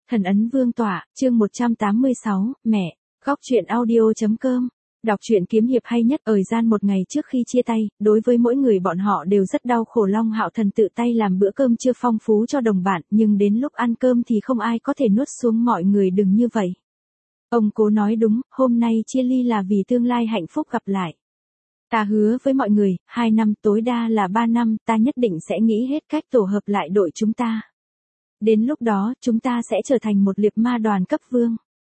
Thần ấn vương tọa, chương 186, mẹ, góc truyện audio.com. Đọc truyện kiếm hiệp hay nhất. Thời gian một ngày trước khi chia tay, đối với mỗi người bọn họ đều rất đau khổ. Long Hạo Thần tự tay làm bữa cơm chưa phong phú cho đồng bạn, nhưng đến lúc ăn cơm thì không ai có thể nuốt xuống. Mọi người đừng như vậy. Ông cố nói đúng, hôm nay chia ly là vì tương lai hạnh phúc gặp lại. Ta hứa với mọi người, 2 năm tối đa là 3 năm, ta nhất định sẽ nghĩ hết cách tổ hợp lại đội chúng ta. Đến lúc đó, chúng ta sẽ trở thành một liệp ma đoàn cấp vương.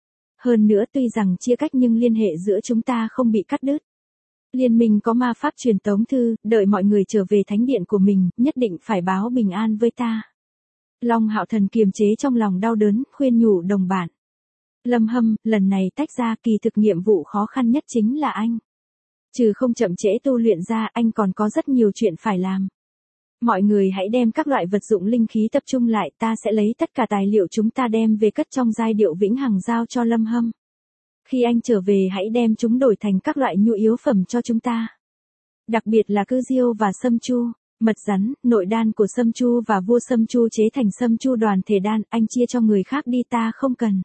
Hơn nữa tuy rằng chia cách nhưng liên hệ giữa chúng ta không bị cắt đứt. Liên minh có ma pháp truyền tống thư, đợi mọi người trở về thánh điện của mình, nhất định phải báo bình an với ta. Long Hạo Thần kiềm chế trong lòng đau đớn, khuyên nhủ đồng bạn. Lâm Hâm, lần này tách ra kỳ thực nhiệm vụ khó khăn nhất chính là anh. Trừ không chậm trễ tu luyện ra, anh còn có rất nhiều chuyện phải làm. Mọi người hãy đem các loại vật dụng linh khí tập trung lại, ta sẽ lấy tất cả tài liệu chúng ta đem về cất trong giai điệu vĩnh hằng giao cho Lâm Hâm. Khi anh trở về hãy đem chúng đổi thành các loại nhu yếu phẩm cho chúng ta. Đặc biệt là cư diêu và sâm chu, mật rắn, nội đan của sâm chu và vua sâm chu chế thành sâm chu đoàn thể đan, anh chia cho người khác đi, ta không cần.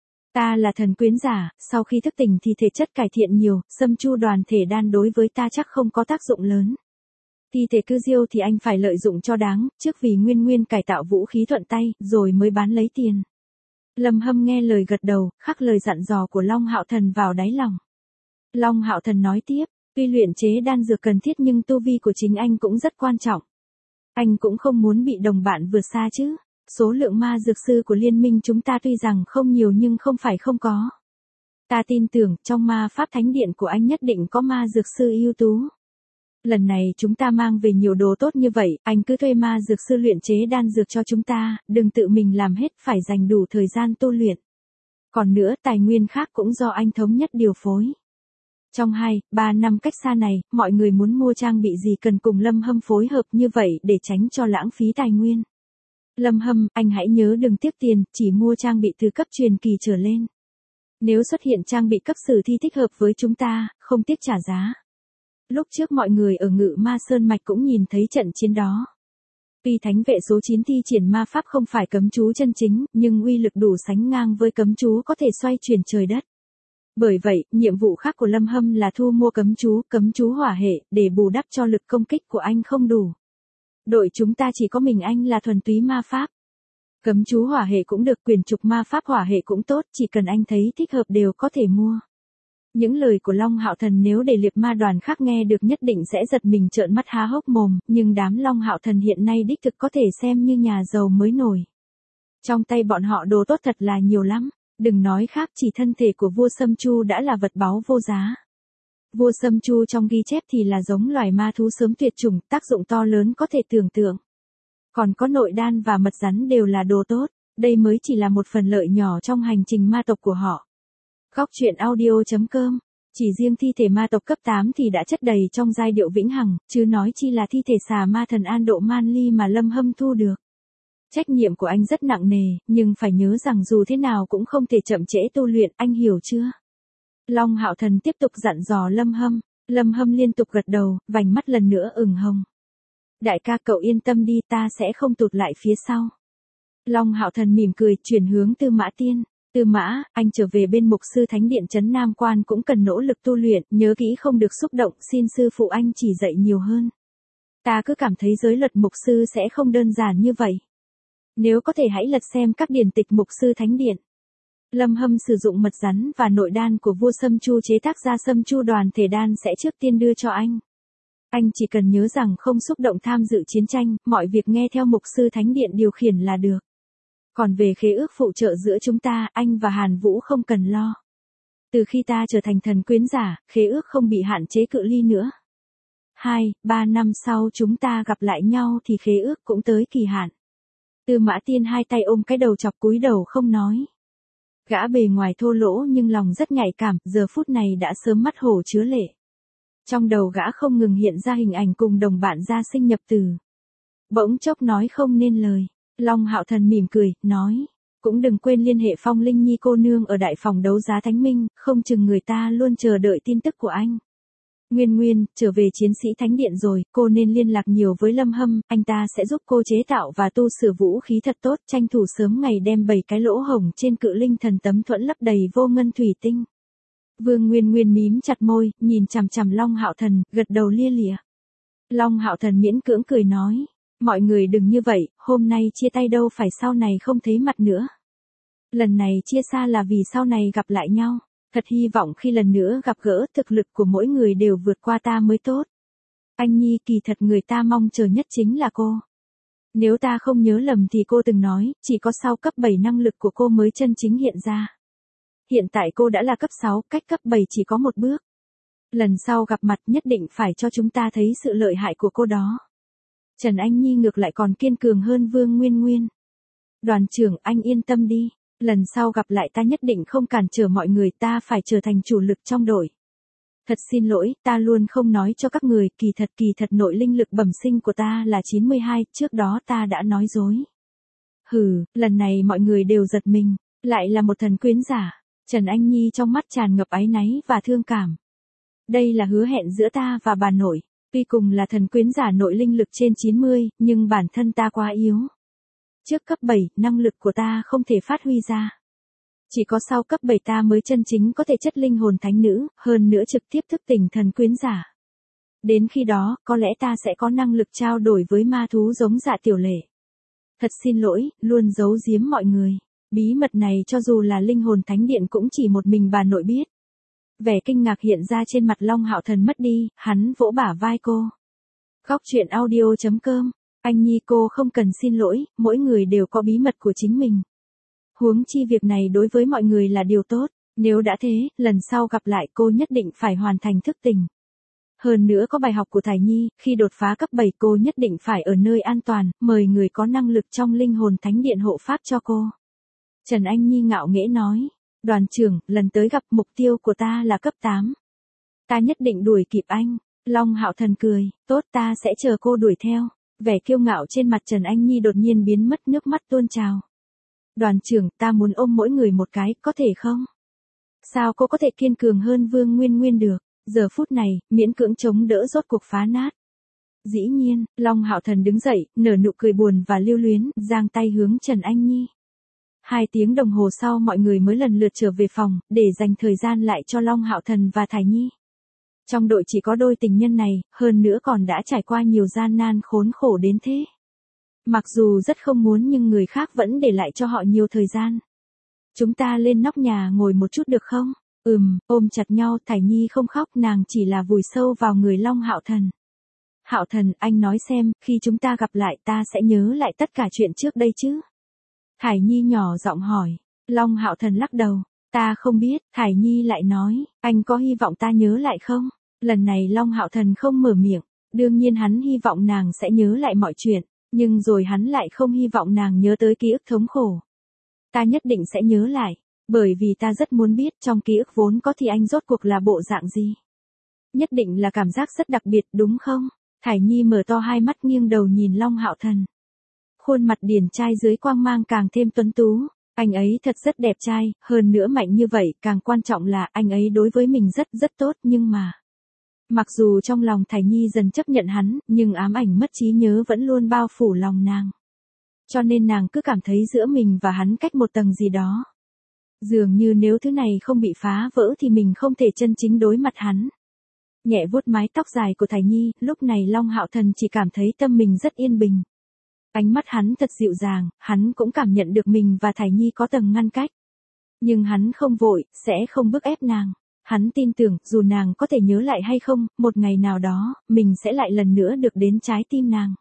Ta là thần quyến giả, sau khi thức tỉnh thì thể chất cải thiện nhiều, sâm chu đoàn thể đan đối với ta chắc không có tác dụng lớn. Thi thể cư diêu thì anh phải lợi dụng cho đáng, trước vì nguyên cải tạo vũ khí thuận tay, rồi mới bán lấy tiền. Lâm Hâm nghe lời gật đầu, khắc lời dặn dò của Long Hạo Thần vào đáy lòng. Long Hạo Thần nói tiếp, tuy luyện chế đan dược cần thiết nhưng tu vi của chính anh cũng rất quan trọng. Anh cũng không muốn bị đồng bạn vượt xa chứ. Số lượng ma dược sư của liên minh chúng ta tuy rằng không nhiều nhưng không phải không có. Ta tin tưởng trong ma pháp thánh điện của anh nhất định có ma dược sư ưu tú. Lần này chúng ta mang về nhiều đồ tốt như vậy, anh cứ thuê ma dược sư luyện chế đan dược cho chúng ta, đừng tự mình làm hết, phải dành đủ thời gian tu luyện. Còn nữa, tài nguyên khác cũng do anh thống nhất điều phối. Trong 2-3 năm cách xa này, mọi người muốn mua trang bị gì cần cùng Lâm Hâm phối hợp như vậy để tránh cho lãng phí tài nguyên. Lâm Hâm, anh hãy nhớ đừng tiếc tiền, chỉ mua trang bị từ cấp truyền kỳ trở lên. Nếu xuất hiện trang bị cấp sử thi thích hợp với chúng ta, không tiếc trả giá. Lúc trước mọi người ở Ngự Ma Sơn Mạch cũng nhìn thấy trận chiến đó. Tuy thánh vệ số 9 thi triển ma pháp không phải cấm chú chân chính, nhưng uy lực đủ sánh ngang với cấm chú có thể xoay chuyển trời đất. Bởi vậy, nhiệm vụ khác của Lâm Hâm là thu mua cấm chú hỏa hệ, để bù đắp cho lực công kích của anh không đủ. Đội chúng ta chỉ có mình anh là thuần túy ma pháp. Cấm chú hỏa hệ cũng được, quyền trục ma pháp hỏa hệ cũng tốt, chỉ cần anh thấy thích hợp đều có thể mua. Những lời của Long Hạo Thần nếu để liệp ma đoàn khác nghe được nhất định sẽ giật mình trợn mắt há hốc mồm, nhưng đám Long Hạo Thần hiện nay đích thực có thể xem như nhà giàu mới nổi. Trong tay bọn họ đồ tốt thật là nhiều lắm, đừng nói khác, chỉ thân thể của vua Sâm Chu đã là vật báu vô giá. Vua Sâm Chu trong ghi chép thì là giống loài ma thú sớm tuyệt chủng, tác dụng to lớn có thể tưởng tượng. Còn có nội đan và mật rắn đều là đồ tốt, đây mới chỉ là một phần lợi nhỏ trong hành trình ma tộc của họ. Góc truyện audio.com, chỉ riêng thi thể ma tộc cấp 8 thì đã chất đầy trong giai điệu vĩnh hằng, chứ nói chi là thi thể xà ma thần An Độ Man Ly mà Lâm Hâm thu được. Trách nhiệm của anh rất nặng nề, nhưng phải nhớ rằng dù thế nào cũng không thể chậm trễ tu luyện, anh hiểu chưa? Long Hạo Thần tiếp tục dặn dò Lâm Hâm liên tục gật đầu, vành mắt lần nữa ửng hồng. Đại ca cậu yên tâm đi, ta sẽ không tụt lại phía sau. Long Hạo Thần mỉm cười, chuyển hướng Tư Mã Tiên. Tư Mã, anh trở về bên mục sư thánh điện trấn Nam Quan cũng cần nỗ lực tu luyện, nhớ kỹ không được xúc động, xin sư phụ anh chỉ dạy nhiều hơn. Ta cứ cảm thấy giới luật mục sư sẽ không đơn giản như vậy. Nếu có thể hãy lật xem các điển tịch mục sư thánh điện. Lâm Hâm sử dụng mật rắn và nội đan của vua Sâm Chu chế tác ra sâm chu đoàn thể đan sẽ trước tiên đưa cho anh. Anh chỉ cần nhớ rằng không xúc động tham dự chiến tranh, mọi việc nghe theo mục sư thánh điện điều khiển là được. Còn về khế ước phụ trợ giữa chúng ta, anh và Hàn Vũ không cần lo. Từ khi ta trở thành thần quyến giả, khế ước không bị hạn chế cự ly nữa. 2-3 năm sau chúng ta gặp lại nhau thì khế ước cũng tới kỳ hạn. Tư Mã Tiên hai tay ôm cái đầu chọc cúi đầu không nói. Gã bề ngoài thô lỗ nhưng lòng rất nhạy cảm, giờ phút này đã sớm mắt hổ chứa lệ. Trong đầu gã không ngừng hiện ra hình ảnh cùng đồng bạn gia sinh nhập tử. Bỗng chốc nói không nên lời. Long Hạo Thần mỉm cười, nói, cũng đừng quên liên hệ Phong Linh Nhi cô nương ở đại phòng đấu giá Thánh Minh, không chừng người ta luôn chờ đợi tin tức của anh. Nguyên Nguyên, trở về chiến sĩ thánh điện rồi, cô nên liên lạc nhiều với Lâm Hâm, anh ta sẽ giúp cô chế tạo và tu sửa vũ khí thật tốt, tranh thủ sớm ngày đem 7 cái lỗ hổng trên cự linh thần tấm thuẫn lấp đầy vô ngân thủy tinh. Vương Nguyên Nguyên mím chặt môi, nhìn chằm chằm Long Hạo Thần, gật đầu lia lịa. Long Hạo Thần miễn cưỡng cười nói, mọi người đừng như vậy, hôm nay chia tay đâu phải sau này không thấy mặt nữa. Lần này chia xa là vì sau này gặp lại nhau. Thật hy vọng khi lần nữa gặp gỡ thực lực của mỗi người đều vượt qua ta mới tốt. Anh Nhi, kỳ thật người ta mong chờ nhất chính là cô. Nếu ta không nhớ lầm thì cô từng nói, chỉ có sau cấp 7 năng lực của cô mới chân chính hiện ra. Hiện tại cô đã là cấp 6, cách cấp 7 chỉ có một bước. Lần sau gặp mặt nhất định phải cho chúng ta thấy sự lợi hại của cô đó. Trần Anh Nhi ngược lại còn kiên cường hơn Vương Nguyên Nguyên. Đoàn trưởng, anh yên tâm đi. Lần sau gặp lại ta nhất định không cản trở mọi người, ta phải trở thành chủ lực trong đội. Thật xin lỗi, ta luôn không nói cho các người, kỳ thật nội linh lực bẩm sinh của ta là 92, trước đó ta đã nói dối. Hừ, lần này mọi người đều giật mình, lại là một thần quyến giả. Trần Anh Nhi trong mắt tràn ngập áy náy và thương cảm. Đây là hứa hẹn giữa ta và bà nội, tuy cùng là thần quyến giả nội linh lực trên 90, nhưng bản thân ta quá yếu. Trước cấp 7, năng lực của ta không thể phát huy ra. Chỉ có sau cấp 7 ta mới chân chính có thể chất linh hồn thánh nữ, hơn nữa trực tiếp thức tỉnh thần quyến giả. Đến khi đó, có lẽ ta sẽ có năng lực trao đổi với ma thú giống Dạ Tiểu Lệ. Thật xin lỗi, luôn giấu giếm mọi người. Bí mật này cho dù là linh hồn thánh điện cũng chỉ một mình bà nội biết. Vẻ kinh ngạc hiện ra trên mặt Long Hạo Thần mất đi, hắn vỗ bả vai cô. Góc truyện audio.com. Anh Nhi, cô không cần xin lỗi, mỗi người đều có bí mật của chính mình. Huống chi việc này đối với mọi người là điều tốt, nếu đã thế, lần sau gặp lại cô nhất định phải hoàn thành thức tỉnh. Hơn nữa có bài học của Thải Nhi, khi đột phá cấp 7 cô nhất định phải ở nơi an toàn, mời người có năng lực trong linh hồn thánh điện hộ pháp cho cô. Trần Anh Nhi ngạo nghễ nói, đoàn trưởng, lần tới gặp mục tiêu của ta là cấp 8. Ta nhất định đuổi kịp anh. Long Hạo Thần cười, tốt, ta sẽ chờ cô đuổi theo. Vẻ kiêu ngạo trên mặt Trần Anh Nhi đột nhiên biến mất, nước mắt tuôn trào. Đoàn trưởng, ta muốn ôm mỗi người một cái, có thể không? Sao cô có thể kiên cường hơn Vương Nguyên Nguyên được? Giờ phút này, miễn cưỡng chống đỡ rốt cuộc phá nát. Dĩ nhiên, Long Hạo Thần đứng dậy, nở nụ cười buồn và lưu luyến, giang tay hướng Trần Anh Nhi. 2 tiếng đồng hồ sau mọi người mới lần lượt trở về phòng, để dành thời gian lại cho Long Hạo Thần và Thải Nhi. Trong đội chỉ có đôi tình nhân này, hơn nữa còn đã trải qua nhiều gian nan khốn khổ đến thế. Mặc dù rất không muốn nhưng người khác vẫn để lại cho họ nhiều thời gian. Chúng ta lên nóc nhà ngồi một chút được không? Ôm chặt nhau, Thải Nhi không khóc, nàng chỉ là vùi sâu vào người Long Hạo Thần. Hạo Thần, anh nói xem, khi chúng ta gặp lại ta sẽ nhớ lại tất cả chuyện trước đây chứ? Thải Nhi nhỏ giọng hỏi. Long Hạo Thần lắc đầu. Ta không biết, Thải Nhi lại nói, anh có hy vọng ta nhớ lại không? Lần này Long Hạo Thần không mở miệng, đương nhiên hắn hy vọng nàng sẽ nhớ lại mọi chuyện, nhưng rồi hắn lại không hy vọng nàng nhớ tới ký ức thống khổ. Ta nhất định sẽ nhớ lại, bởi vì ta rất muốn biết trong ký ức vốn có thì anh rốt cuộc là bộ dạng gì. Nhất định là cảm giác rất đặc biệt đúng không? Thải Nhi mở to hai mắt nghiêng đầu nhìn Long Hạo Thần. Khuôn mặt điển trai dưới quang mang càng thêm tuấn tú. Anh ấy thật rất đẹp trai, hơn nữa mạnh như vậy, càng quan trọng là anh ấy đối với mình rất tốt, nhưng mà. Mặc dù trong lòng Thải Nhi dần chấp nhận hắn, nhưng ám ảnh mất trí nhớ vẫn luôn bao phủ lòng nàng. Cho nên nàng cứ cảm thấy giữa mình và hắn cách một tầng gì đó. Dường như nếu thứ này không bị phá vỡ thì mình không thể chân chính đối mặt hắn. Nhẹ vuốt mái tóc dài của Thải Nhi, lúc này Long Hạo Thần chỉ cảm thấy tâm mình rất yên bình. Ánh mắt hắn thật dịu dàng, hắn cũng cảm nhận được mình và Thải Nhi có tầng ngăn cách. Nhưng hắn không vội, sẽ không bức ép nàng. Hắn tin tưởng, dù nàng có thể nhớ lại hay không, một ngày nào đó, mình sẽ lại lần nữa được đến trái tim nàng.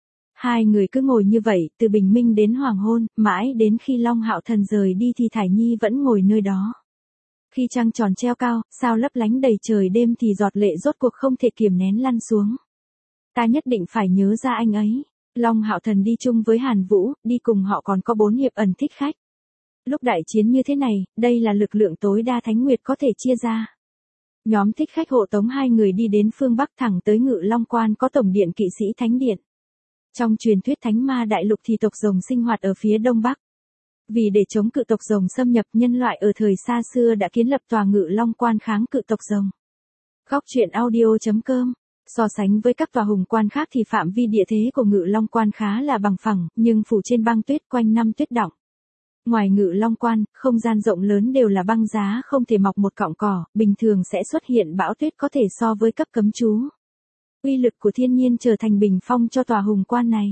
Hai người cứ ngồi như vậy, từ bình minh đến hoàng hôn, mãi đến khi Long Hạo Thần rời đi thì Thải Nhi vẫn ngồi nơi đó. Khi trăng tròn treo cao, sao lấp lánh đầy trời đêm thì giọt lệ rốt cuộc không thể kiềm nén lăn xuống. Ta nhất định phải nhớ ra anh ấy. Long Hạo Thần đi chung với Hàn Vũ, đi cùng họ còn có 4 hiệp ẩn thích khách. Lúc đại chiến như thế này, đây là lực lượng tối đa Thánh Nguyệt có thể chia ra. Nhóm thích khách hộ tống hai người đi đến phương Bắc thẳng tới Ngự Long Quan có tổng điện kỵ sĩ Thánh Điện. Trong truyền thuyết Thánh Ma Đại Lục thì tộc rồng sinh hoạt ở phía Đông Bắc. Vì để chống cự tộc rồng xâm nhập, nhân loại ở thời xa xưa đã kiến lập tòa Ngự Long Quan kháng cự tộc rồng. Góc truyện audio.com. So sánh với các tòa hùng quan khác thì phạm vi địa thế của Ngự Long Quan khá là bằng phẳng, nhưng phủ trên băng tuyết quanh năm tuyết đọng. Ngoài Ngự Long Quan, không gian rộng lớn đều là băng giá không thể mọc một cọng cỏ, bình thường sẽ xuất hiện bão tuyết có thể so với cấp cấm chú. Uy lực của thiên nhiên trở thành bình phong cho tòa hùng quan này.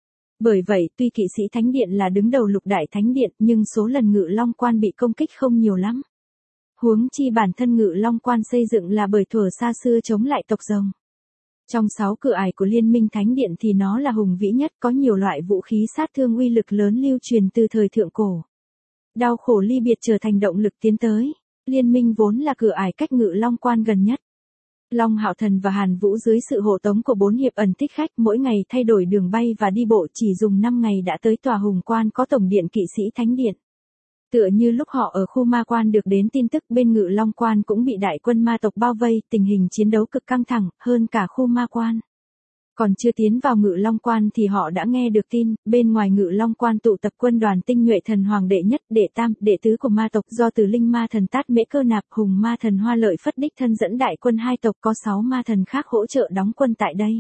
Bởi vậy, tuy kỵ sĩ thánh điện là đứng đầu lục đại thánh điện, nhưng số lần Ngự Long Quan bị công kích không nhiều lắm. Huống chi bản thân Ngự Long Quan xây dựng là bởi thuở xa xưa chống lại tộc rồng. Trong 6 cửa ải của Liên minh Thánh Điện thì nó là hùng vĩ nhất, có nhiều loại vũ khí sát thương uy lực lớn lưu truyền từ thời thượng cổ. Đau khổ ly biệt trở thành động lực tiến tới. Liên minh vốn là cửa ải cách Ngự Long Quan gần nhất. Long Hạo Thần và Hàn Vũ dưới sự hộ tống của 4 hiệp ẩn thích khách mỗi ngày thay đổi đường bay và đi bộ chỉ dùng 5 ngày đã tới tòa hùng quan có tổng điện kỵ sĩ Thánh Điện. Tựa như lúc họ ở khu ma quan được đến tin tức bên Ngự Long Quan cũng bị đại quân ma tộc bao vây, tình hình chiến đấu cực căng thẳng, hơn cả khu ma quan. Còn chưa tiến vào Ngự Long Quan thì họ đã nghe được tin, bên ngoài Ngự Long Quan tụ tập quân đoàn tinh nhuệ thần hoàng đệ nhất, đệ tam, đệ tứ của ma tộc do Từ Linh ma thần Tát Mễ Cơ Nạp, Hùng ma thần Hoa Lợi Phất đích thân dẫn đại quân hai tộc, có 6 ma thần khác hỗ trợ đóng quân tại đây.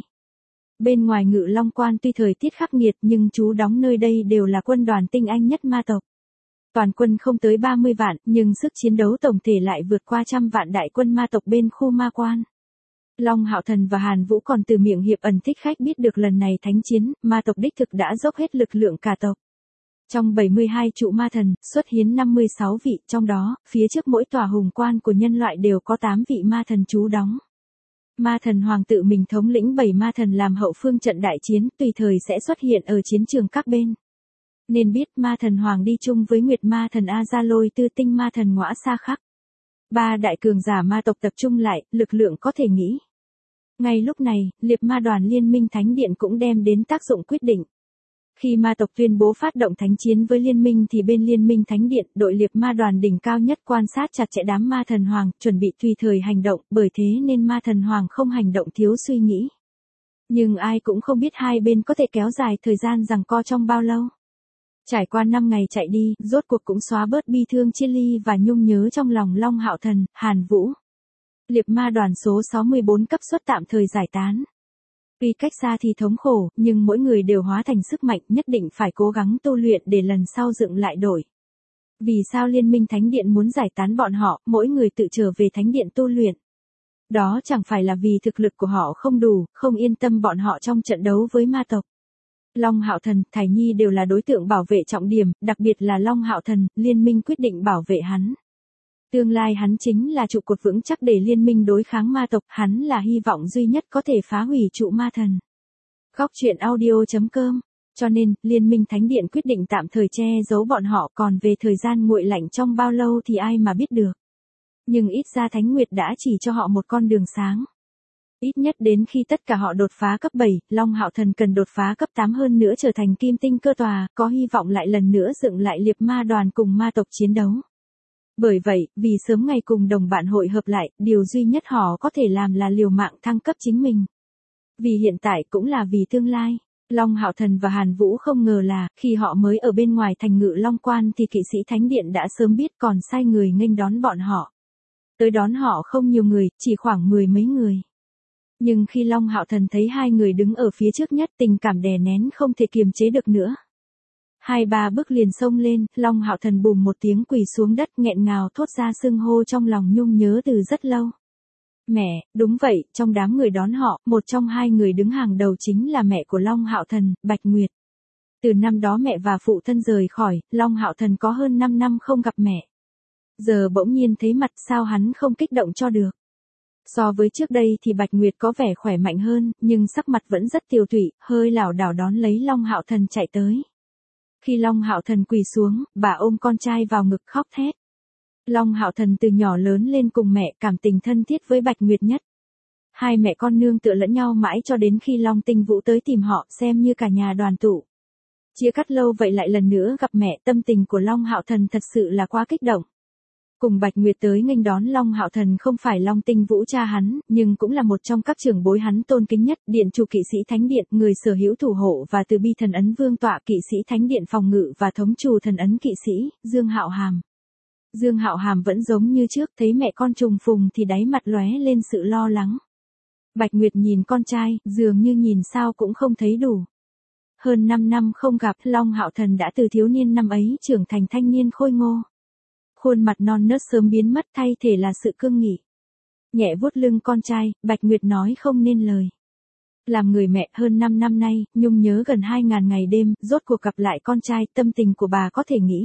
Bên ngoài Ngự Long Quan tuy thời tiết khắc nghiệt nhưng trú đóng nơi đây đều là quân đoàn tinh anh nhất ma tộc. Toàn quân không tới 30 vạn, nhưng sức chiến đấu tổng thể lại vượt qua 100 vạn đại quân ma tộc bên khu ma quan. Long Hạo Thần và Hàn Vũ còn từ miệng hiệp ẩn thích khách biết được lần này thánh chiến, ma tộc đích thực đã dốc hết lực lượng cả tộc. Trong 72 trụ ma thần, xuất hiến 56 vị, trong đó, phía trước mỗi tòa hùng quan của nhân loại đều có 8 vị ma thần trú đóng. Ma thần hoàng tự mình thống lĩnh 7 ma thần làm hậu phương trận đại chiến, tùy thời sẽ xuất hiện ở chiến trường các bên. Nên biết ma thần hoàng đi chung với Nguyệt ma thần A Gia Lôi Tư Tinh ma thần Ngõa Sa Khắc. 3 đại cường giả ma tộc tập trung lại, lực lượng có thể nghĩ. Ngay lúc này, liệp ma đoàn Liên minh Thánh Điện cũng đem đến tác dụng quyết định. Khi ma tộc tuyên bố phát động thánh chiến với liên minh thì bên Liên minh Thánh Điện, đội liệp ma đoàn đỉnh cao nhất quan sát chặt chẽ đám ma thần hoàng, chuẩn bị tùy thời hành động, bởi thế nên ma thần hoàng không hành động thiếu suy nghĩ. Nhưng ai cũng không biết hai bên có thể kéo dài thời gian giằng co trong bao lâu. Trải qua 5 ngày chạy đi, rốt cuộc cũng xóa bớt bi thương chia ly và nhung nhớ trong lòng Long Hạo Thần, Hàn Vũ. Liệp ma đoàn số 64 cấp suất tạm thời giải tán. Tuy cách xa thì thống khổ, nhưng mỗi người đều hóa thành sức mạnh, nhất định phải cố gắng tu luyện để lần sau dựng lại đổi. Vì sao Liên minh Thánh Điện muốn giải tán bọn họ, mỗi người tự trở về Thánh Điện tu luyện? Đó chẳng phải là vì thực lực của họ không đủ, không yên tâm bọn họ trong trận đấu với ma tộc. Long Hạo Thần, Thải Nhi đều là đối tượng bảo vệ trọng điểm, đặc biệt là Long Hạo Thần, liên minh quyết định bảo vệ hắn. Tương lai hắn chính là trụ cột vững chắc để liên minh đối kháng ma tộc, hắn là hy vọng duy nhất có thể phá hủy trụ ma thần. Góc truyện audio.com. Cho nên, Liên minh Thánh Điện quyết định tạm thời che giấu bọn họ, còn về thời gian nguội lạnh trong bao lâu thì ai mà biết được. Nhưng ít ra Thánh Nguyệt đã chỉ cho họ một con đường sáng. Ít nhất đến khi tất cả họ đột phá cấp 7, Long Hạo Thần cần đột phá cấp 8 hơn nữa trở thành kim tinh cơ tòa, có hy vọng lại lần nữa dựng lại liệp ma đoàn cùng ma tộc chiến đấu. Bởi vậy, vì sớm ngày cùng đồng bạn hội hợp lại, điều duy nhất họ có thể làm là liều mạng thăng cấp chính mình. Vì hiện tại cũng là vì tương lai. Long Hạo Thần và Hàn Vũ không ngờ là, khi họ mới ở bên ngoài thành Ngự Long Quan thì kỵ sĩ Thánh Điện đã sớm biết còn sai người nghênh đón bọn họ. Tới đón họ không nhiều người, chỉ khoảng 10 mấy người. Nhưng khi Long Hạo Thần thấy hai người đứng ở phía trước nhất, tình cảm đè nén không thể kiềm chế được nữa. 2-3 bước liền xông lên, Long Hạo Thần bùm một tiếng quỳ xuống đất, nghẹn ngào thốt ra xưng hô trong lòng nhung nhớ từ rất lâu. Mẹ, đúng vậy, trong đám người đón họ, một trong hai người đứng hàng đầu chính là mẹ của Long Hạo Thần, Bạch Nguyệt. Từ năm đó mẹ và phụ thân rời khỏi, Long Hạo Thần có hơn 5 năm không gặp mẹ. Giờ bỗng nhiên thấy mặt, sao hắn không kích động cho được. So với trước đây thì Bạch Nguyệt có vẻ khỏe mạnh hơn, nhưng sắc mặt vẫn rất tiều tụy, hơi lảo đảo đón lấy Long Hạo Thần chạy tới. Khi Long Hạo Thần quỳ xuống, bà ôm con trai vào ngực khóc thét. Long Hạo Thần từ nhỏ lớn lên cùng mẹ, cảm tình thân thiết với Bạch Nguyệt nhất. Hai mẹ con nương tựa lẫn nhau mãi cho đến khi Long Tinh Vũ tới tìm họ, xem như cả nhà đoàn tụ. Chia cắt lâu vậy lại lần nữa gặp mẹ, tâm tình của Long Hạo Thần thật sự là quá kích động. Cùng Bạch Nguyệt tới nghênh đón Long Hạo Thần không phải Long Tinh Vũ cha hắn, nhưng cũng là một trong các trưởng bối hắn tôn kính nhất, điện chủ kỵ sĩ Thánh Điện, người sở hữu thủ hộ và từ bi thần ấn vương tọa kỵ sĩ Thánh Điện phòng ngự và thống chủ thần ấn kỵ sĩ, Dương Hạo Hàm. Dương Hạo Hàm vẫn giống như trước, thấy mẹ con trùng phùng thì đáy mặt lóe lên sự lo lắng. Bạch Nguyệt nhìn con trai, dường như nhìn sao cũng không thấy đủ. Hơn 5 năm không gặp, Long Hạo Thần đã từ thiếu niên năm ấy trưởng thành thanh niên khôi ngô. Khuôn mặt non nớt sớm biến mất, thay thể là sự cương nghị. Nhẹ vuốt lưng con trai, Bạch Nguyệt nói không nên lời. Làm người mẹ hơn 5 năm nay, Nhung nhớ gần 2.000 ngày đêm, rốt cuộc gặp lại con trai, tâm tình của bà có thể nghĩ.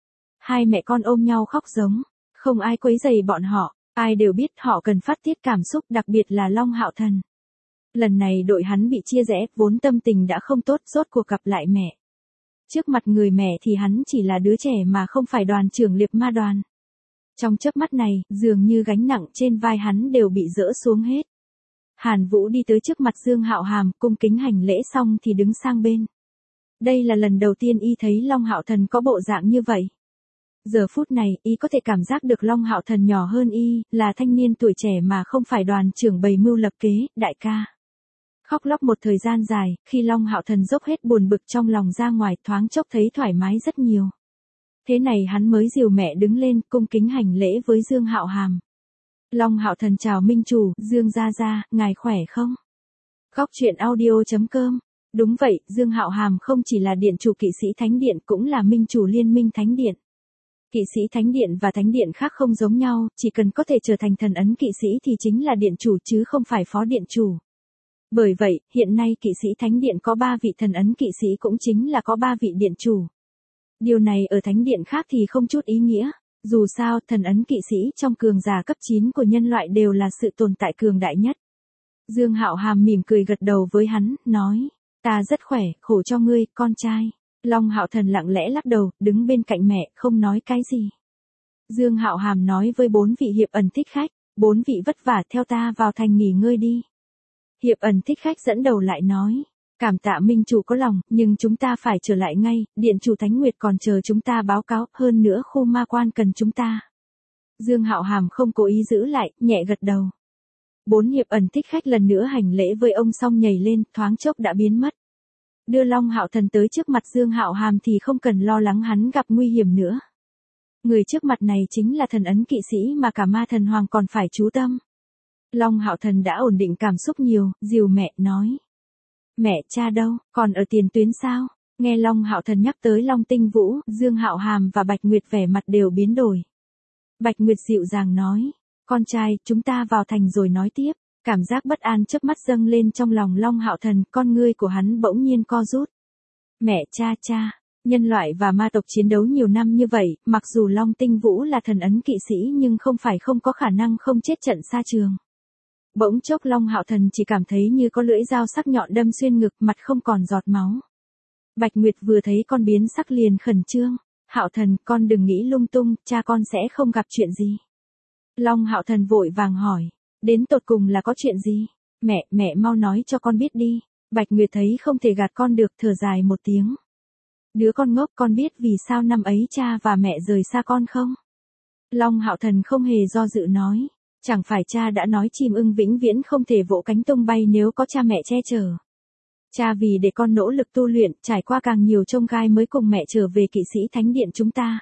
Hai mẹ con ôm nhau khóc giống, không ai quấy rầy bọn họ, ai đều biết họ cần phát tiết cảm xúc, đặc biệt là Long Hạo Thần. Lần này đội hắn bị chia rẽ, vốn tâm tình đã không tốt, rốt cuộc gặp lại mẹ. Trước mặt người mẹ thì hắn chỉ là đứa trẻ mà không phải đoàn trưởng liệp ma đoàn. Trong chớp mắt này, dường như gánh nặng trên vai hắn đều bị dỡ xuống hết. Hàn Vũ đi tới trước mặt Dương Hạo Hàm, cung kính hành lễ xong thì đứng sang bên. Đây là lần đầu tiên y thấy Long Hạo Thần có bộ dạng như vậy. Giờ phút này, y có thể cảm giác được Long Hạo Thần nhỏ hơn y, là thanh niên tuổi trẻ mà không phải đoàn trưởng bày mưu lập kế, đại ca. Khóc lóc một thời gian dài, khi Long Hạo Thần dốc hết buồn bực trong lòng ra ngoài, thoáng chốc thấy thoải mái rất nhiều. Thế này hắn mới dìu mẹ đứng lên, cung kính hành lễ với Dương Hạo Hàm. Long Hạo Thần chào minh chủ, Dương gia gia, ngài khỏe không? Góc truyện audio.com. Đúng vậy, Dương Hạo Hàm không chỉ là điện chủ kỵ sĩ Thánh Điện cũng là minh chủ Liên minh Thánh Điện. Kỵ sĩ Thánh Điện và Thánh Điện khác không giống nhau, chỉ cần có thể trở thành thần ấn kỵ sĩ thì chính là điện chủ chứ không phải phó điện chủ. Bởi vậy, hiện nay kỵ sĩ Thánh Điện có 3 vị thần ấn kỵ sĩ cũng chính là có 3 vị điện chủ. Điều này ở Thánh Điện khác thì không chút ý nghĩa. Dù sao, thần ấn kỵ sĩ trong cường giả cấp 9 của nhân loại đều là sự tồn tại cường đại nhất. Dương Hạo Hàm mỉm cười gật đầu với hắn, nói, ta rất khỏe, khổ cho ngươi, con trai. Long Hạo Thần lặng lẽ lắc đầu, đứng bên cạnh mẹ, không nói cái gì. Dương Hạo Hàm nói với 4 vị hiệp ẩn thích khách, 4 vị vất vả, theo ta vào thành nghỉ ngơi đi. Hiệp ẩn thích khách dẫn đầu lại nói, cảm tạ minh chủ có lòng, nhưng chúng ta phải trở lại ngay, điện chủ Thánh Nguyệt còn chờ chúng ta báo cáo, hơn nữa khu ma quan cần chúng ta. Dương Hạo Hàm không cố ý giữ lại, nhẹ gật đầu. 4 hiệp ẩn thích khách lần nữa hành lễ với ông xong nhảy lên, thoáng chốc đã biến mất. Đưa Long Hạo Thần tới trước mặt Dương Hạo Hàm thì không cần lo lắng hắn gặp nguy hiểm nữa. Người trước mặt này chính là thần ấn kỵ sĩ mà cả ma thần hoàng còn phải chú tâm. Long Hạo Thần đã ổn định cảm xúc nhiều, dìu mẹ, nói. Mẹ, cha đâu, còn ở tiền tuyến sao? Nghe Long Hạo Thần nhắc tới Long Tinh Vũ, Dương Hạo Hàm và Bạch Nguyệt vẻ mặt đều biến đổi. Bạch Nguyệt dịu dàng nói, con trai, chúng ta vào thành rồi nói tiếp. Cảm giác bất an chớp mắt dâng lên trong lòng Long Hạo Thần, con ngươi của hắn bỗng nhiên co rút. Mẹ, cha, nhân loại và ma tộc chiến đấu nhiều năm như vậy, mặc dù Long Tinh Vũ là thần ấn kỵ sĩ nhưng không phải không có khả năng không chết trận xa trường. Bỗng chốc Long Hạo Thần chỉ cảm thấy như có lưỡi dao sắc nhọn đâm xuyên ngực, mặt không còn giọt máu. Bạch Nguyệt vừa thấy con biến sắc liền khẩn trương, Hạo Thần, con đừng nghĩ lung tung, cha con sẽ không gặp chuyện gì. Long Hạo Thần vội vàng hỏi, đến tột cùng là có chuyện gì? Mẹ mau nói cho con biết đi. Bạch Nguyệt thấy không thể gạt con được, thở dài một tiếng. Đứa con ngốc, con biết vì sao năm ấy cha và mẹ rời xa con không? Long Hạo Thần không hề do dự nói, chẳng phải cha đã nói chim ưng vĩnh viễn không thể vỗ cánh tung bay nếu có cha mẹ che chở. Cha vì để con nỗ lực tu luyện, trải qua càng nhiều chông gai mới cùng mẹ trở về kỵ sĩ Thánh Điện chúng ta.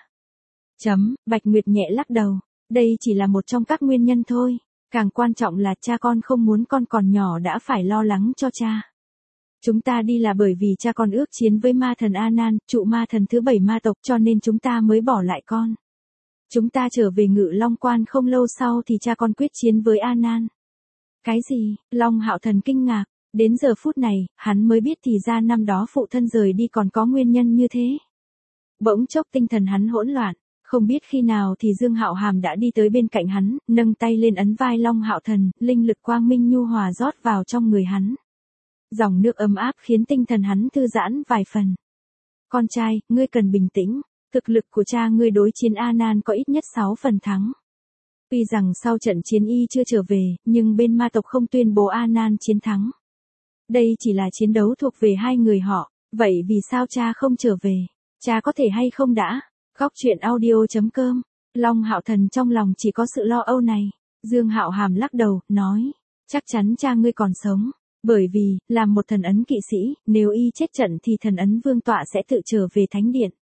Bạch Nguyệt nhẹ lắc đầu, đây chỉ là một trong các nguyên nhân thôi. Càng quan trọng là cha con không muốn con còn nhỏ đã phải lo lắng cho cha. Chúng ta đi là bởi vì cha con ước chiến với ma thần Anan, trụ ma thần thứ 7 ma tộc, cho nên chúng ta mới bỏ lại con. Chúng ta trở về Ngự Long Quan không lâu sau thì cha con quyết chiến với Anan. Cái gì? Long Hạo Thần kinh ngạc. Đến giờ phút này, hắn mới biết thì ra năm đó phụ thân rời đi còn có nguyên nhân như thế. Bỗng chốc tinh thần hắn hỗn loạn. Không biết khi nào thì Dương Hạo Hàm đã đi tới bên cạnh hắn, nâng tay lên ấn vai Long Hạo Thần, linh lực quang minh nhu hòa rót vào trong người hắn. Dòng nước ấm áp khiến tinh thần hắn thư giãn vài phần. Con trai, ngươi cần bình tĩnh, thực lực của cha ngươi đối chiến Anan có ít nhất 6 phần thắng. Tuy rằng sau trận chiến y chưa trở về, nhưng bên ma tộc không tuyên bố Anan chiến thắng. Đây chỉ là chiến đấu thuộc về hai người họ, vậy vì sao cha không trở về? Cha có thể hay không đã? Góc truyện audio.com. Long Hạo Thần trong lòng chỉ có sự lo âu này. Dương Hạo Hàm lắc đầu, nói, chắc chắn cha ngươi còn sống. Bởi vì, làm một thần ấn kỵ sĩ, nếu y chết trận thì thần ấn vương tọa sẽ tự trở về Thánh Điện.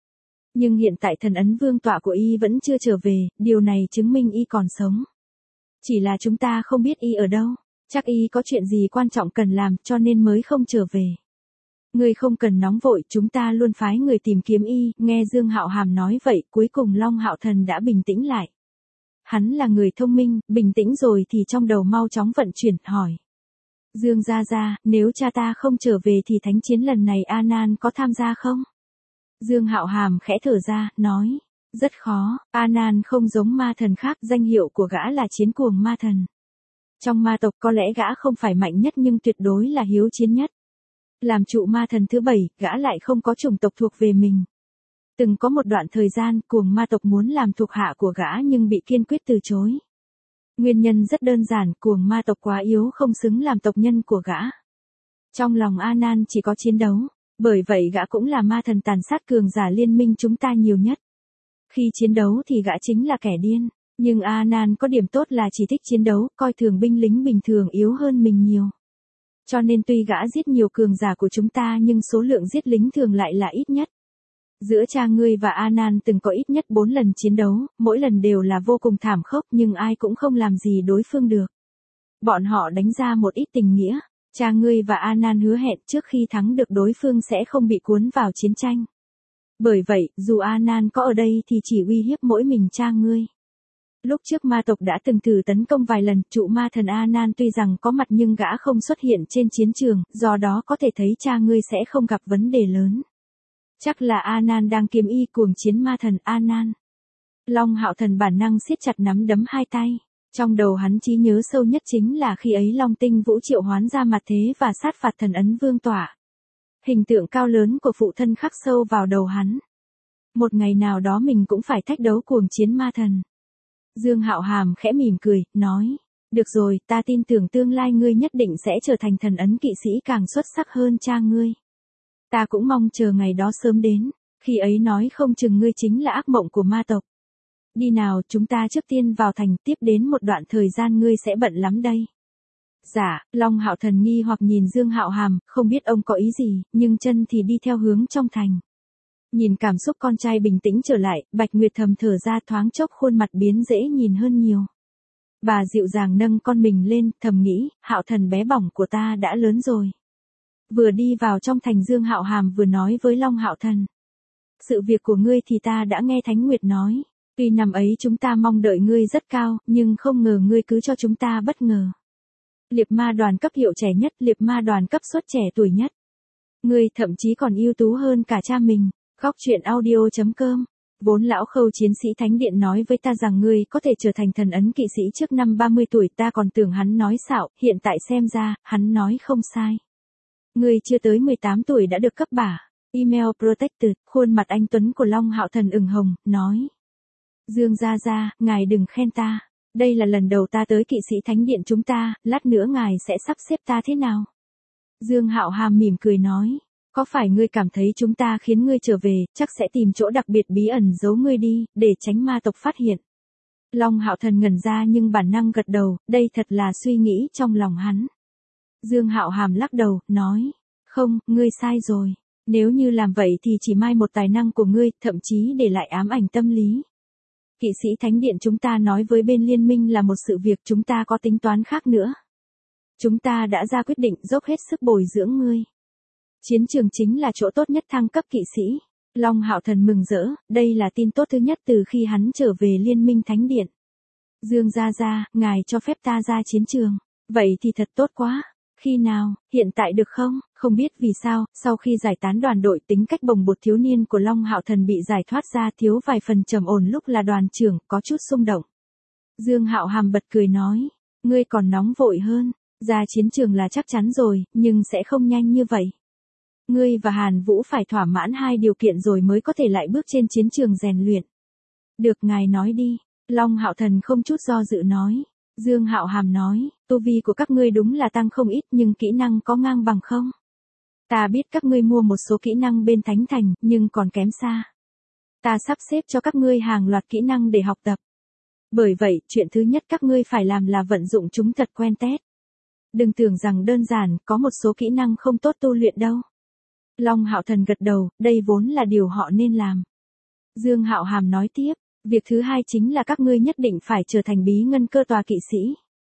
Nhưng hiện tại thần ấn vương tọa của y vẫn chưa trở về, điều này chứng minh y còn sống. Chỉ là chúng ta không biết y ở đâu, chắc y có chuyện gì quan trọng cần làm cho nên mới không trở về. Ngươi không cần nóng vội, chúng ta luôn phái người tìm kiếm y. Nghe Dương Hạo Hàm nói vậy, cuối cùng Long Hạo Thần đã bình tĩnh lại. Hắn là người thông minh, bình tĩnh rồi thì trong đầu mau chóng vận chuyển, hỏi. Dương gia gia, nếu cha ta không trở về thì thánh chiến lần này A Nan có tham gia không? Dương Hạo Hàm khẽ thở ra, nói. Rất khó, A Nan không giống ma thần khác, danh hiệu của gã là chiến cuồng ma thần. Trong ma tộc có lẽ gã không phải mạnh nhất nhưng tuyệt đối là hiếu chiến nhất. Làm trụ ma thần thứ 7, gã lại không có chủng tộc thuộc về mình. Từng có một đoạn thời gian, cuồng ma tộc muốn làm thuộc hạ của gã nhưng bị kiên quyết từ chối. Nguyên nhân rất đơn giản, cuồng ma tộc quá yếu không xứng làm tộc nhân của gã. Trong lòng A Nan chỉ có chiến đấu, bởi vậy gã cũng là ma thần tàn sát cường giả liên minh chúng ta nhiều nhất. Khi chiến đấu thì gã chính là kẻ điên, nhưng A Nan có điểm tốt là chỉ thích chiến đấu, coi thường binh lính bình thường yếu hơn mình nhiều. Cho nên tuy gã giết nhiều cường giả của chúng ta nhưng số lượng giết lính thường lại là ít nhất. Giữa cha ngươi và A Nan từng có ít nhất 4 lần chiến đấu, mỗi lần đều là vô cùng thảm khốc nhưng ai cũng không làm gì đối phương được. Bọn họ đánh ra một ít tình nghĩa, cha ngươi và A Nan hứa hẹn trước khi thắng được đối phương sẽ không bị cuốn vào chiến tranh. Bởi vậy, dù A Nan có ở đây thì chỉ uy hiếp mỗi mình cha ngươi. Lúc trước ma tộc đã từng thử tấn công vài lần, trụ ma thần A Nan tuy rằng có mặt nhưng gã không xuất hiện trên chiến trường, do đó có thể thấy cha ngươi sẽ không gặp vấn đề lớn. Chắc là A Nan đang kiếm y cuồng chiến ma thần A Nan. Long Hạo Thần bản năng siết chặt nắm đấm hai tay. Trong đầu hắn trí nhớ sâu nhất chính là khi ấy Long Tinh Vũ triệu hoán ra mặt thế và sát phạt thần ấn vương tỏa. Hình tượng cao lớn của phụ thân khắc sâu vào đầu hắn. Một ngày nào đó mình cũng phải thách đấu cuồng chiến ma thần. Dương Hạo Hàm khẽ mỉm cười, nói. Được rồi, ta tin tưởng tương lai ngươi nhất định sẽ trở thành thần ấn kỵ sĩ càng xuất sắc hơn cha ngươi. Ta cũng mong chờ ngày đó sớm đến, khi ấy nói không chừng ngươi chính là ác mộng của ma tộc. Đi nào, chúng ta trước tiên vào thành, tiếp đến một đoạn thời gian ngươi sẽ bận lắm đây. Dạ, Long Hạo Thần nghi hoặc nhìn Dương Hạo Hàm, không biết ông có ý gì, nhưng chân thì đi theo hướng trong thành. Nhìn cảm xúc con trai bình tĩnh trở lại, Bạch Nguyệt thầm thở ra, thoáng chốc khuôn mặt biến dễ nhìn hơn nhiều. Bà dịu dàng nâng con mình lên, thầm nghĩ, Hạo Thần bé bỏng của ta đã lớn rồi. Vừa đi vào trong thành, Dương Hạo Hàm vừa nói với Long Hạo Thần. Sự việc của ngươi thì ta đã nghe Thánh Nguyệt nói. Tuy năm ấy chúng ta mong đợi ngươi rất cao, nhưng không ngờ ngươi cứ cho chúng ta bất ngờ. Liệp ma đoàn cấp hiệu trẻ nhất, liệp ma đoàn cấp xuất trẻ tuổi nhất. Ngươi thậm chí còn ưu tú hơn cả cha mình. Góc truyện audio.com. Vốn lão Khâu chiến sĩ Thánh Điện nói với ta rằng ngươi có thể trở thành thần ấn kỵ sĩ trước năm 30 tuổi, ta còn tưởng hắn nói xạo, hiện tại xem ra, hắn nói không sai. Ngươi chưa tới 18 tuổi đã được cấp bả. Email protected, khuôn mặt anh tuấn của Long Hạo Thần ửng hồng, nói. Dương gia gia, ngài đừng khen ta. Đây là lần đầu ta tới kỵ sĩ Thánh Điện chúng ta, lát nữa ngài sẽ sắp xếp ta thế nào? Dương Hạo Hàm mỉm cười nói. Có phải ngươi cảm thấy chúng ta khiến ngươi trở về, chắc sẽ tìm chỗ đặc biệt bí ẩn giấu ngươi đi, để tránh ma tộc phát hiện. Long Hạo Thần ngẩn ra nhưng bản năng gật đầu, đây thật là suy nghĩ trong lòng hắn. Dương Hạo Hàm lắc đầu, nói. Không, ngươi sai rồi. Nếu như làm vậy thì chỉ mai một tài năng của ngươi, thậm chí để lại ám ảnh tâm lý. Kỵ sĩ Thánh Điện chúng ta nói với bên liên minh là một sự việc, chúng ta có tính toán khác nữa. Chúng ta đã ra quyết định dốc hết sức bồi dưỡng ngươi. Chiến trường chính là chỗ tốt nhất thăng cấp kỵ sĩ. Long Hạo Thần mừng rỡ, đây là tin tốt thứ nhất từ khi hắn trở về Liên minh Thánh Điện. Dương gia gia, ngài cho phép ta ra chiến trường. Vậy thì thật tốt quá. Khi nào, hiện tại được không? Không biết vì sao, sau khi giải tán đoàn đội, tính cách bồng bột thiếu niên của Long Hạo Thần bị giải thoát ra, thiếu vài phần trầm ổn lúc là đoàn trưởng, có chút xung động. Dương Hạo Hàm bật cười nói, ngươi còn nóng vội hơn, ra chiến trường là chắc chắn rồi, nhưng sẽ không nhanh như vậy. Ngươi và Hàn Vũ phải thỏa mãn hai điều kiện rồi mới có thể lại bước trên chiến trường rèn luyện. Được, ngài nói đi. Long Hạo Thần không chút do dự nói. Dương Hạo Hàm nói, tu vi của các ngươi đúng là tăng không ít nhưng kỹ năng có ngang bằng không? Ta biết các ngươi mua một số kỹ năng bên Thánh Thành, nhưng còn kém xa. Ta sắp xếp cho các ngươi hàng loạt kỹ năng để học tập. Bởi vậy, chuyện thứ nhất các ngươi phải làm là vận dụng chúng thật quen tét. Đừng tưởng rằng đơn giản, có một số kỹ năng không tốt tu luyện đâu. Long Hạo Thần gật đầu, đây vốn là điều họ nên làm. Dương Hạo Hàm nói tiếp, việc thứ hai chính là các ngươi nhất định phải trở thành bí ngân cơ tòa kỵ sĩ.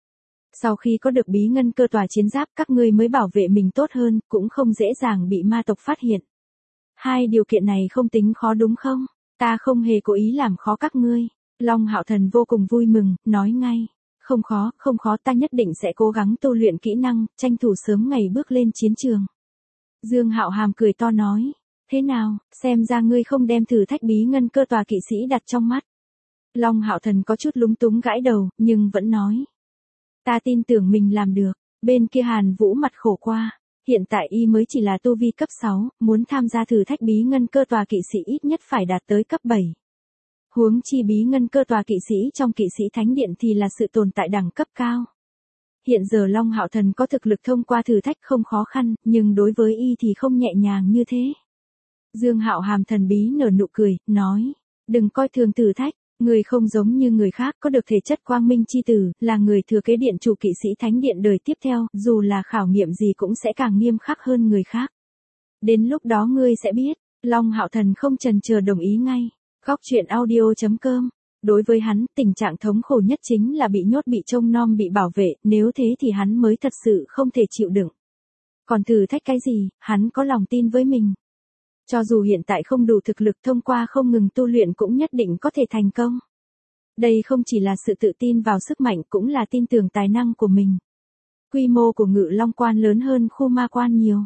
Sau khi có được bí ngân cơ tòa chiến giáp các ngươi mới bảo vệ mình tốt hơn, cũng không dễ dàng bị ma tộc phát hiện. Hai điều kiện này không tính khó đúng không? Ta không hề cố ý làm khó các ngươi. Long Hạo Thần vô cùng vui mừng, nói ngay. Không khó, không khó, ta nhất định sẽ cố gắng tu luyện kỹ năng, tranh thủ sớm ngày bước lên chiến trường. Dương Hạo Hàm cười to nói. Thế nào, xem ra ngươi không đem thử thách bí ngân cơ tòa kỵ sĩ đặt trong mắt. Long Hạo Thần có chút lúng túng gãi đầu, nhưng vẫn nói. Ta tin tưởng mình làm được. Bên kia Hàn Vũ mặt khổ qua. Hiện tại y mới chỉ là tu vi cấp 6, muốn tham gia thử thách bí ngân cơ tòa kỵ sĩ ít nhất phải đạt tới cấp 7. Huống chi bí ngân cơ tòa kỵ sĩ trong kỵ sĩ thánh điện thì là sự tồn tại đẳng cấp cao. Hiện giờ Long Hạo Thần có thực lực thông qua thử thách không khó khăn, nhưng đối với y thì không nhẹ nhàng như thế. Dương Hạo Hàm thần bí nở nụ cười, nói, đừng coi thường thử thách, người không giống như người khác có được thể chất quang minh chi tử, là người thừa kế điện chủ kỵ sĩ thánh điện đời tiếp theo, dù là khảo nghiệm gì cũng sẽ càng nghiêm khắc hơn người khác. Đến lúc đó ngươi sẽ biết, Long Hạo Thần không chần chờ đồng ý ngay. Góc truyện audio.com. Đối với hắn, tình trạng thống khổ nhất chính là bị nhốt, bị trông nom, bị bảo vệ, nếu thế thì hắn mới thật sự không thể chịu đựng. Còn thử thách cái gì, hắn có lòng tin với mình. Cho dù hiện tại không đủ thực lực, thông qua không ngừng tu luyện cũng nhất định có thể thành công. Đây không chỉ là sự tự tin vào sức mạnh, cũng là tin tưởng tài năng của mình. Quy mô của Ngự Long Quan lớn hơn khu ma quan nhiều.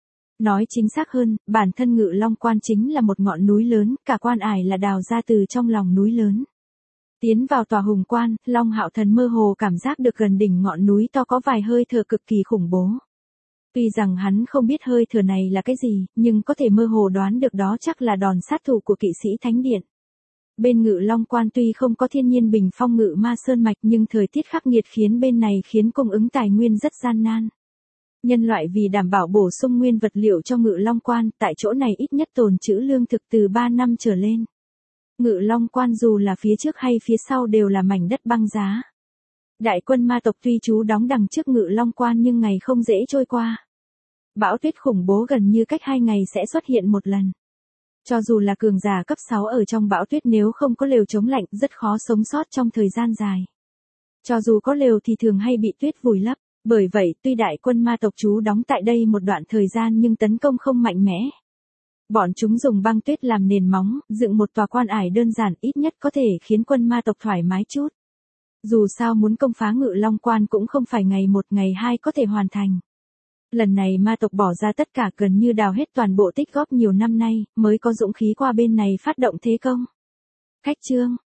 Nói chính xác hơn, bản thân Ngự Long Quan chính là một ngọn núi lớn, cả quan ải là đào ra từ trong lòng núi lớn. Tiến vào tòa hùng quan, Long Hạo Thần mơ hồ cảm giác được gần đỉnh ngọn núi to có vài hơi thở cực kỳ khủng bố. Tuy rằng hắn không biết hơi thở này là cái gì, nhưng có thể mơ hồ đoán được đó chắc là đòn sát thủ của kỵ sĩ thánh điện. Bên Ngự Long Quan tuy không có thiên nhiên bình phong ngự ma sơn mạch, nhưng thời tiết khắc nghiệt khiến bên này khiến cung ứng tài nguyên rất gian nan. Nhân loại vì đảm bảo bổ sung nguyên vật liệu cho Ngự Long Quan, tại chỗ này ít nhất tồn trữ lương thực từ 3 năm trở lên. Ngự Long Quan dù là phía trước hay phía sau đều là mảnh đất băng giá. Đại quân ma tộc tuy trú đóng đằng trước Ngự Long Quan nhưng ngày không dễ trôi qua. Bão tuyết khủng bố gần như cách 2 ngày sẽ xuất hiện một lần. Cho dù là cường giả cấp 6 ở trong bão tuyết, nếu không có lều chống lạnh rất khó sống sót trong thời gian dài. Cho dù có lều thì thường hay bị tuyết vùi lấp. Bởi vậy, tuy đại quân ma tộc trú đóng tại đây một đoạn thời gian nhưng tấn công không mạnh mẽ. Bọn chúng dùng băng tuyết làm nền móng, dựng một tòa quan ải đơn giản, ít nhất có thể khiến quân ma tộc thoải mái chút. Dù sao muốn công phá Ngự Long Quan cũng không phải ngày 1 ngày 2 có thể hoàn thành. Lần này ma tộc bỏ ra tất cả, gần như đào hết toàn bộ tích góp nhiều năm nay, mới có dũng khí qua bên này phát động thế công. Cách chương